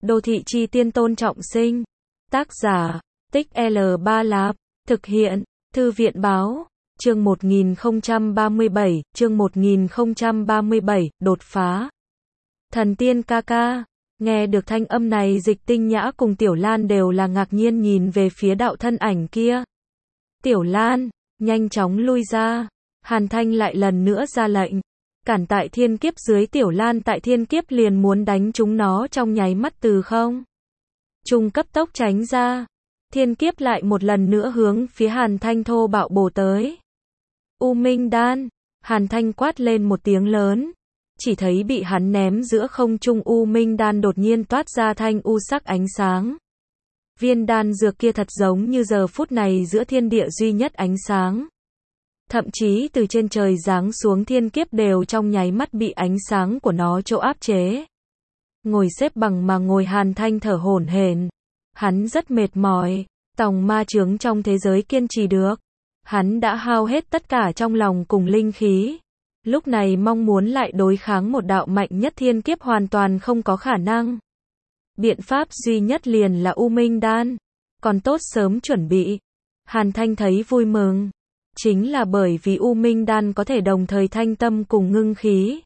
Đô thị chi tiên Tôn Trọng Sinh. Tác giả, Tích L3 Lạp. Thực hiện, Thư viện báo. Chương 1037, chương 1037, đột phá. Thần tiên ca ca. Nghe được thanh âm này, Dịch Tinh Nhã cùng Tiểu Lan đều là ngạc nhiên nhìn về phía đạo thân ảnh kia. Tiểu Lan, nhanh chóng lui ra. Hàn Thanh lại lần nữa ra lệnh. Cản tại thiên kiếp dưới. Tiểu Lan tại thiên kiếp liền muốn đánh chúng nó trong nháy mắt từ không trung cấp tốc tránh ra. Thiên kiếp lại một lần nữa hướng phía Hàn Thanh thô bạo bổ tới. U Minh Đan. Hàn Thanh quát lên một tiếng lớn. Chỉ thấy bị hắn ném giữa không trung U Minh Đan đột nhiên toát ra thanh u sắc ánh sáng. Viên đan dược kia thật giống như giờ phút này giữa thiên địa duy nhất ánh sáng. Thậm chí từ trên trời giáng xuống thiên kiếp đều trong nháy mắt bị ánh sáng của nó chỗ áp chế. Ngồi xếp bằng mà ngồi, Hàn Thanh thở hổn hển. Hắn rất mệt mỏi, tòng ma chướng trong thế giới kiên trì được. Hắn đã hao hết tất cả trong lòng cùng linh khí. Lúc này mong muốn lại đối kháng một đạo mạnh nhất thiên kiếp hoàn toàn không có khả năng. Biện pháp duy nhất liền là U Minh Đan. Còn tốt sớm chuẩn bị. Hàn Thanh thấy vui mừng. Chính là bởi vì U Minh Đan có thể đồng thời thanh tâm cùng ngưng khí.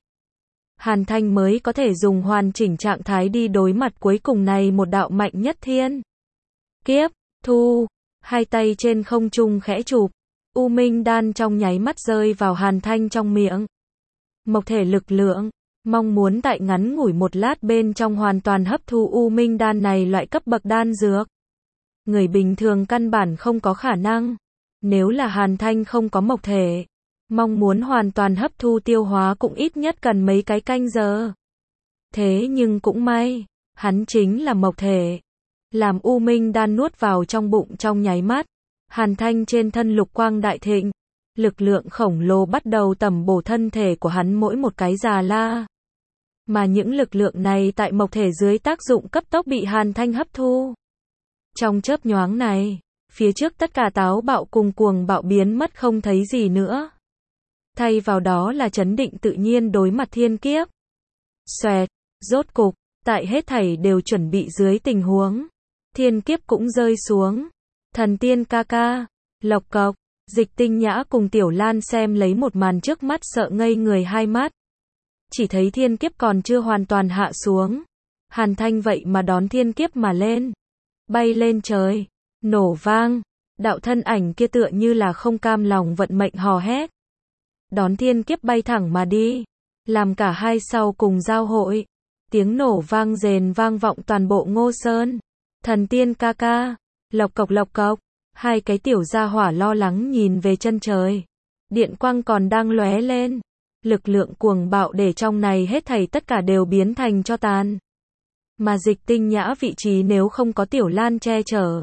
Hàn Thanh mới có thể dùng hoàn chỉnh trạng thái đi đối mặt cuối cùng này một đạo mạnh nhất thiên kiếp. Thu. Hai tay trên không trung khẽ chụp. U Minh Đan trong nháy mắt rơi vào Hàn Thanh trong miệng. Mộc thể lực lượng. Mong muốn tại ngắn ngủi một lát bên trong hoàn toàn hấp thu U Minh Đan này loại cấp bậc đan dược. Người bình thường căn bản không có khả năng. Nếu là Hàn Thanh không có mộc thể, mong muốn hoàn toàn hấp thu tiêu hóa cũng ít nhất cần mấy cái canh giờ. Thế nhưng cũng may, hắn chính là mộc thể. Làm U Minh Đan nuốt vào trong bụng trong nháy mắt, Hàn Thanh trên thân lục quang đại thịnh. Lực lượng khổng lồ bắt đầu tẩm bổ thân thể của hắn mỗi một cái già la. Mà những lực lượng này tại mộc thể dưới tác dụng cấp tốc bị Hàn Thanh hấp thu. Trong chớp nhoáng này, phía trước tất cả táo bạo cùng cuồng bạo biến mất không thấy gì nữa. Thay vào đó là trấn định tự nhiên đối mặt thiên kiếp. Xoẹt, rốt cục, tại hết thảy đều chuẩn bị dưới tình huống, thiên kiếp cũng rơi xuống. Thần tiên ca ca, lộc cộc, Dịch Tinh Nhã cùng Tiểu Lan xem lấy một màn trước mắt sợ ngây người hai mắt. Chỉ thấy thiên kiếp còn chưa hoàn toàn hạ xuống. Hàn Thanh vậy mà đón thiên kiếp mà lên. Bay lên trời. Nổ vang. Đạo thân ảnh kia tựa như là không cam lòng vận mệnh hò hét. Đón thiên kiếp bay thẳng mà đi. Làm cả hai sau cùng giao hội. Tiếng nổ vang rền vang vọng toàn bộ Ngô Sơn. Thần tiên ca ca. Lộc cộc lộc cộc. Hai cái tiểu gia hỏa lo lắng nhìn về chân trời. Điện quang còn đang lóe lên. Lực lượng cuồng bạo để trong này hết thảy tất cả đều biến thành tro tàn. Mà Dịch Tinh Nhã vị trí nếu không có Tiểu Lan che chở,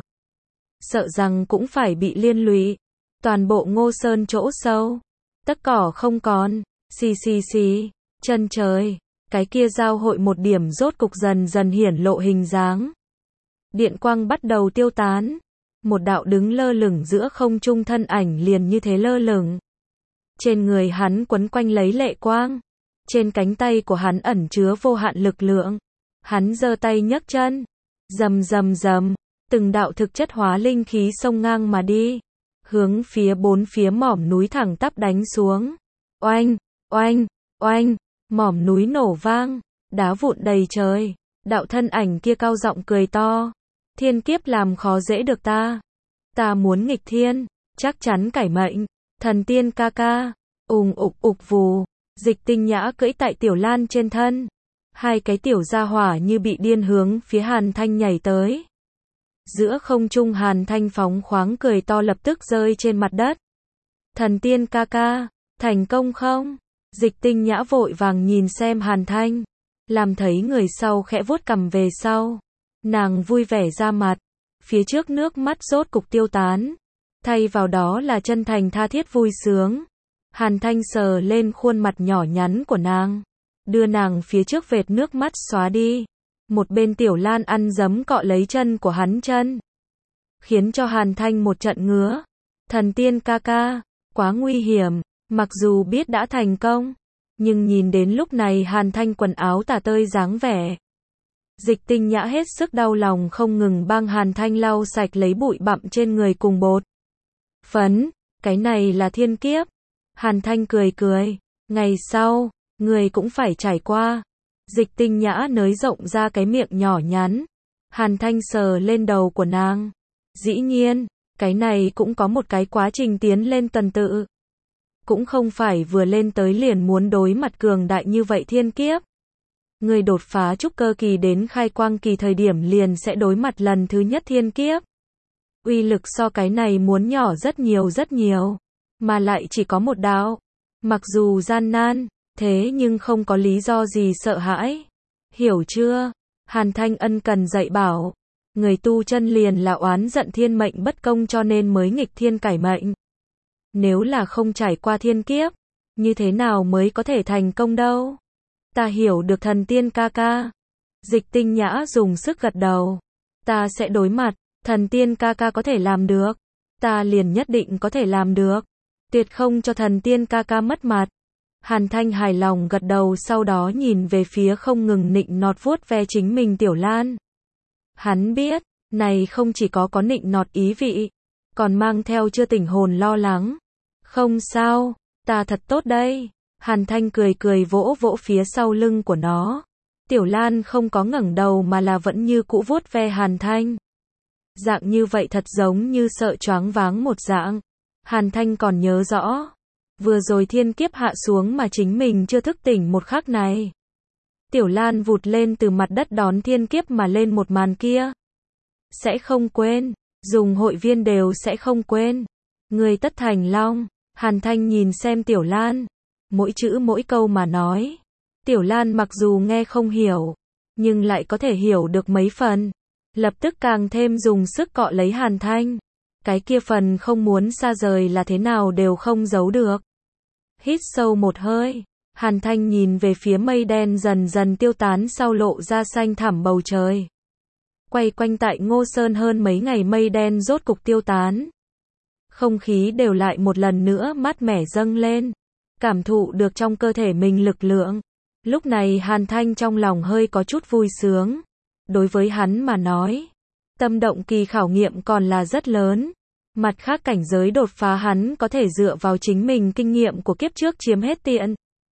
sợ rằng cũng phải bị liên lụy. Toàn bộ Ngô Sơn chỗ sâu, tất cỏ không còn. Xì xì xì. Chân trời, cái kia giao hội một điểm rốt cục dần dần hiển lộ hình dáng. Điện quang bắt đầu tiêu tán. Một đạo đứng lơ lửng giữa không trung thân ảnh liền như thế lơ lửng. Trên người hắn quấn quanh lấy lệ quang. Trên cánh tay của hắn ẩn chứa vô hạn lực lượng. Hắn giơ tay nhấc chân. Rầm rầm rầm. Từng đạo thực chất hóa linh khí xông ngang mà đi. Hướng phía bốn phía mỏm núi thẳng tắp đánh xuống. Oanh, oanh, oanh. Mỏm núi nổ vang. Đá vụn đầy trời. Đạo thân ảnh kia cao giọng cười to. Thiên kiếp làm khó dễ được ta. Ta muốn nghịch thiên. Chắc chắn cải mệnh. Thần tiên ca ca. Ùng ục ục vù. Dịch Tinh Nhã cưỡi tại Tiểu Lan trên thân. Hai cái tiểu gia hỏa như bị điên hướng phía Hàn Thanh nhảy tới. Giữa không trung Hàn Thanh phóng khoáng cười to lập tức rơi trên mặt đất. Thần tiên ca ca, thành công không? Dịch Tinh Nhã vội vàng nhìn xem Hàn Thanh. Làm thấy người sau khẽ vuốt cằm về sau. Nàng vui vẻ ra mặt. Phía trước nước mắt rốt cục tiêu tán. Thay vào đó là chân thành tha thiết vui sướng. Hàn Thanh sờ lên khuôn mặt nhỏ nhắn của nàng. Đưa nàng phía trước vệt nước mắt xóa đi. Một bên Tiểu Lan ăn dấm cọ lấy chân của hắn chân. Khiến cho Hàn Thanh một trận ngứa. Thần tiên ca ca, quá nguy hiểm. Mặc dù biết đã thành công, nhưng nhìn đến lúc này Hàn Thanh quần áo tả tơi dáng vẻ. Dịch Tinh Nhã hết sức đau lòng không ngừng bang Hàn Thanh lau sạch lấy bụi bặm trên người cùng bột phấn, cái này là thiên kiếp. Hàn Thanh cười cười, ngày sau, người cũng phải trải qua. Dịch Tinh Nhã nới rộng ra cái miệng nhỏ nhắn. Hàn Thanh sờ lên đầu của nàng. Dĩ nhiên, cái này cũng có một cái quá trình tiến lên tuần tự. Cũng không phải vừa lên tới liền muốn đối mặt cường đại như vậy thiên kiếp. Người đột phá trúc cơ kỳ đến khai quang kỳ thời điểm liền sẽ đối mặt lần thứ nhất thiên kiếp. Uy lực so cái này muốn nhỏ rất nhiều, mà lại chỉ có một đạo. Mặc dù gian nan, thế nhưng không có lý do gì sợ hãi. Hiểu chưa? Hàn Thanh ân cần dạy bảo. Người tu chân liền là oán giận thiên mệnh bất công cho nên mới nghịch thiên cải mệnh. Nếu là không trải qua thiên kiếp, như thế nào mới có thể thành công đâu? Ta hiểu được thần tiên ca ca. Dịch Tinh Nhã dùng sức gật đầu. Ta sẽ đối mặt, thần tiên ca ca có thể làm được. Ta liền nhất định có thể làm được. Tuyệt không cho thần tiên ca ca mất mặt. Hàn Thanh hài lòng gật đầu sau đó nhìn về phía không ngừng nịnh nọt vuốt ve chính mình Tiểu Lan. Hắn biết, này không chỉ có nịnh nọt ý vị, còn mang theo chưa tỉnh hồn lo lắng. Không sao, ta thật tốt đây. Hàn Thanh cười cười vỗ vỗ phía sau lưng của nó. Tiểu Lan không có ngẩng đầu mà là vẫn như cũ vuốt ve Hàn Thanh. Dạng như vậy thật giống như sợ choáng váng một dạng. Hàn Thanh còn nhớ rõ. Vừa rồi thiên kiếp hạ xuống mà chính mình chưa thức tỉnh một khắc này. Tiểu Lan vụt lên từ mặt đất đón thiên kiếp mà lên một màn kia. Sẽ không quên. Dùng hội viên đều sẽ không quên. Người tất thành long. Hàn Thanh nhìn xem Tiểu Lan. Mỗi chữ mỗi câu mà nói. Tiểu Lan mặc dù nghe không hiểu, nhưng lại có thể hiểu được mấy phần. Lập tức càng thêm dùng sức cọ lấy Hàn Thanh. Cái kia phần không muốn xa rời là thế nào đều không giấu được. Hít sâu một hơi. Hàn Thanh nhìn về phía mây đen dần dần tiêu tán sau lộ ra xanh thẳm bầu trời. Quay quanh tại Ngô Sơn hơn mấy ngày mây đen rốt cục tiêu tán. Không khí đều lại một lần nữa mát mẻ dâng lên. Cảm thụ được trong cơ thể mình lực lượng. Lúc này Hàn Thanh trong lòng hơi có chút vui sướng. Đối với hắn mà nói, tâm động kỳ khảo nghiệm còn là rất lớn. Mặt khác cảnh giới đột phá hắn có thể dựa vào chính mình kinh nghiệm của kiếp trước chiếm hết tiện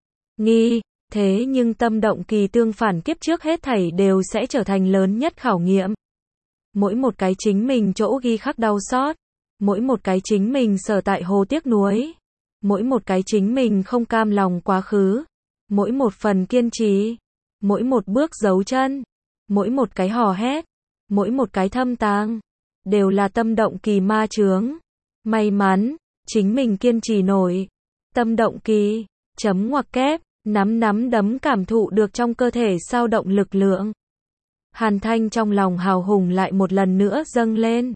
nghi, thế nhưng tâm động kỳ tương phản kiếp trước hết thảy đều sẽ trở thành lớn nhất khảo nghiệm. Mỗi một cái chính mình chỗ ghi khắc đau xót, mỗi một cái chính mình sở tại hồ tiếc nuối, mỗi một cái chính mình không cam lòng quá khứ, mỗi một phần kiên trì, mỗi một bước giấu chân, mỗi một cái hò hét, mỗi một cái thâm tàng, đều là tâm động kỳ ma chướng. May mắn, chính mình kiên trì nổi. Tâm động kỳ, chấm ngoặc kép, nắm đấm cảm thụ được trong cơ thể sao động lực lượng. Hàn Thanh trong lòng hào hùng lại một lần nữa dâng lên.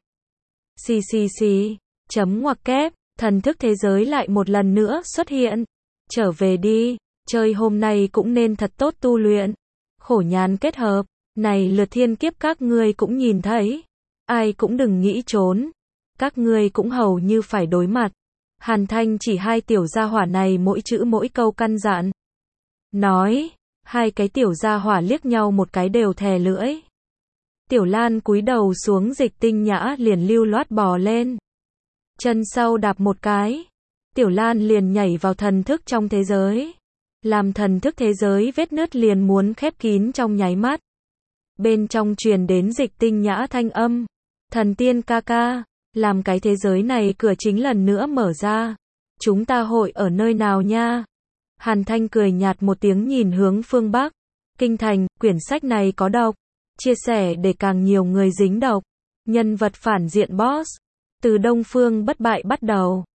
Xì, chấm ngoặc kép, thần thức thế giới lại một lần nữa xuất hiện. Trở về đi, chơi hôm nay cũng nên thật tốt tu luyện. Khổ nhàn kết hợp, này lượt thiên kiếp các ngươi cũng nhìn thấy. Ai cũng đừng nghĩ trốn. Các ngươi cũng hầu như phải đối mặt. Hàn Thanh chỉ hai tiểu gia hỏa này mỗi chữ mỗi câu căn dặn. Nói, hai cái tiểu gia hỏa liếc nhau một cái đều thè lưỡi. Tiểu Lan cúi đầu xuống Dịch Tinh Nhã liền lưu loát bò lên. Chân sau đạp một cái. Tiểu Lan liền nhảy vào thần thức trong thế giới. Làm thần thức thế giới vết nứt liền muốn khép kín trong nháy mắt. Bên trong truyền đến Dịch Tinh Nhã thanh âm. Thần tiên ca ca, làm cái thế giới này cửa chính lần nữa mở ra. Chúng ta hội ở nơi nào nha? Hàn Thanh cười nhạt một tiếng nhìn hướng phương Bắc. Kinh thành, quyển sách này có độc. Chia sẻ để càng nhiều người dính độc. Nhân vật phản diện boss. Từ Đông Phương bất bại bắt đầu.